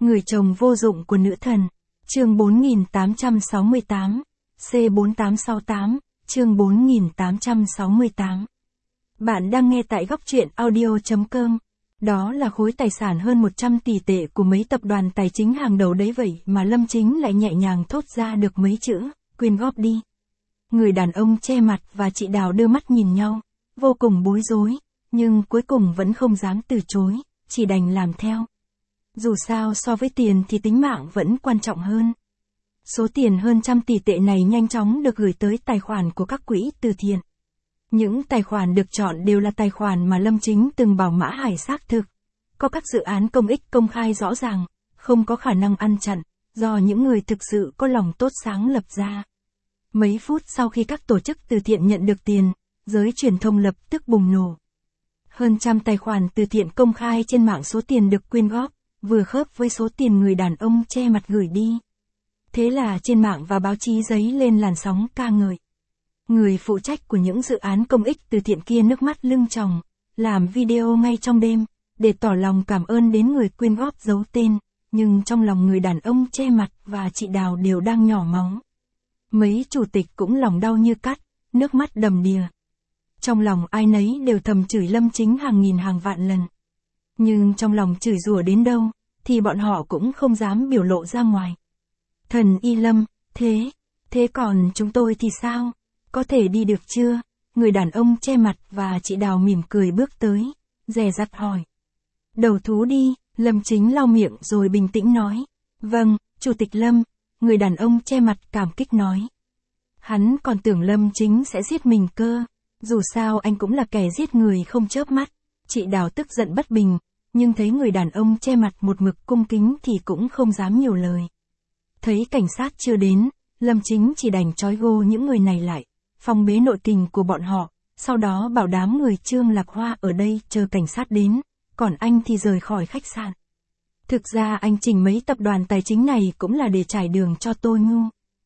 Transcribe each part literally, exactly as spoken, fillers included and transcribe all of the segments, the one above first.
Người chồng vô dụng của nữ thần. Chương bốn nghìn tám trăm sáu mươi tám. C bốn tám sáu tám. Chương bốn nghìn tám trăm sáu mươi tám. Bạn đang nghe tại góc truyện audio chấm com. Đó là khối tài sản hơn một trăm tỷ tệ của mấy tập đoàn tài chính hàng đầu đấy vậy mà Lâm Chính lại nhẹ nhàng thốt ra được mấy chữ, quyên góp đi. Người đàn ông che mặt và chị Đào đưa mắt nhìn nhau, vô cùng bối rối, nhưng cuối cùng vẫn không dám từ chối, chỉ đành làm theo. Dù sao so với tiền thì tính mạng vẫn quan trọng hơn. Số tiền hơn trăm tỷ tệ này nhanh chóng được gửi tới tài khoản của các quỹ từ thiện. Những tài khoản được chọn đều là tài khoản mà Lâm Chính từng bảo Mã Hải xác thực. Có các dự án công ích công khai rõ ràng, không có khả năng ăn chặn, do những người thực sự có lòng tốt sáng lập ra. Mấy phút sau khi các tổ chức từ thiện nhận được tiền, giới truyền thông lập tức bùng nổ. Hơn trăm tài khoản từ thiện công khai trên mạng số tiền được quyên góp, vừa khớp với số tiền người đàn ông che mặt gửi đi. Thế là trên mạng và báo chí dấy lên làn sóng ca ngợi. Người phụ trách của những dự án công ích từ thiện kia nước mắt lưng tròng, làm video ngay trong đêm, để tỏ lòng cảm ơn đến người quyên góp giấu tên, nhưng trong lòng người đàn ông che mặt và chị Đào đều đang nhỏ máu. Mấy chủ tịch cũng lòng đau như cắt, nước mắt đầm đìa. Trong lòng ai nấy đều thầm chửi Lâm Chính hàng nghìn hàng vạn lần. Nhưng trong lòng chửi rủa đến đâu, thì bọn họ cũng không dám biểu lộ ra ngoài. Thần y Lâm, thế, thế còn chúng tôi thì sao? Có thể đi được chưa? Người đàn ông che mặt và chị Đào mỉm cười bước tới, dè dặt hỏi. Đầu thú đi, Lâm Chính lau miệng rồi bình tĩnh nói. Vâng, Chủ tịch Lâm, người đàn ông che mặt cảm kích nói. Hắn còn tưởng Lâm Chính sẽ giết mình cơ, dù sao anh cũng là kẻ giết người không chớp mắt. Chị Đào tức giận bất bình, nhưng thấy người đàn ông che mặt một mực cung kính thì cũng không dám nhiều lời. Thấy cảnh sát chưa đến, Lâm Chính chỉ đành trói gô những người này lại, phong bế nội kình của bọn họ, sau đó bảo đám người Trương Lạc Hoa ở đây chờ cảnh sát đến, còn anh thì rời khỏi khách sạn. Thực ra anh chỉnh mấy tập đoàn tài chính này cũng là để trải đường cho Tô Nhu.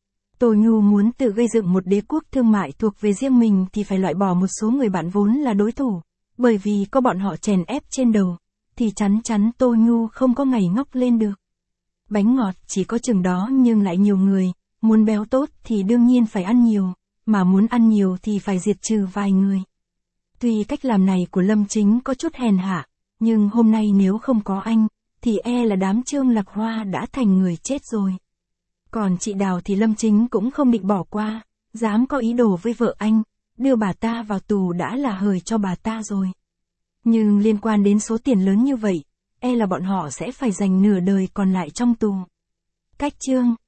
Tô Nhu muốn tự gây dựng một đế quốc thương mại thuộc về riêng mình thì phải loại bỏ một số người bạn vốn là đối thủ, bởi vì có bọn họ chèn ép trên đầu, thì chắn chắn Tô Nhu không có ngày ngóc lên được. Bánh ngọt chỉ có chừng đó nhưng lại nhiều người, muốn béo tốt thì đương nhiên phải ăn nhiều, mà muốn ăn nhiều thì phải diệt trừ vài người. Tuy cách làm này của Lâm Chính có chút hèn hạ, nhưng hôm nay nếu không có anh, thì e là đám Trương Lạc Hoa đã thành người chết rồi. Còn chị Đào thì Lâm Chính cũng không định bỏ qua, dám có ý đồ với vợ anh, đưa bà ta vào tù đã là hời cho bà ta rồi. Nhưng liên quan đến số tiền lớn như vậy, e là bọn họ sẽ phải dành nửa đời còn lại trong tù. Cách chương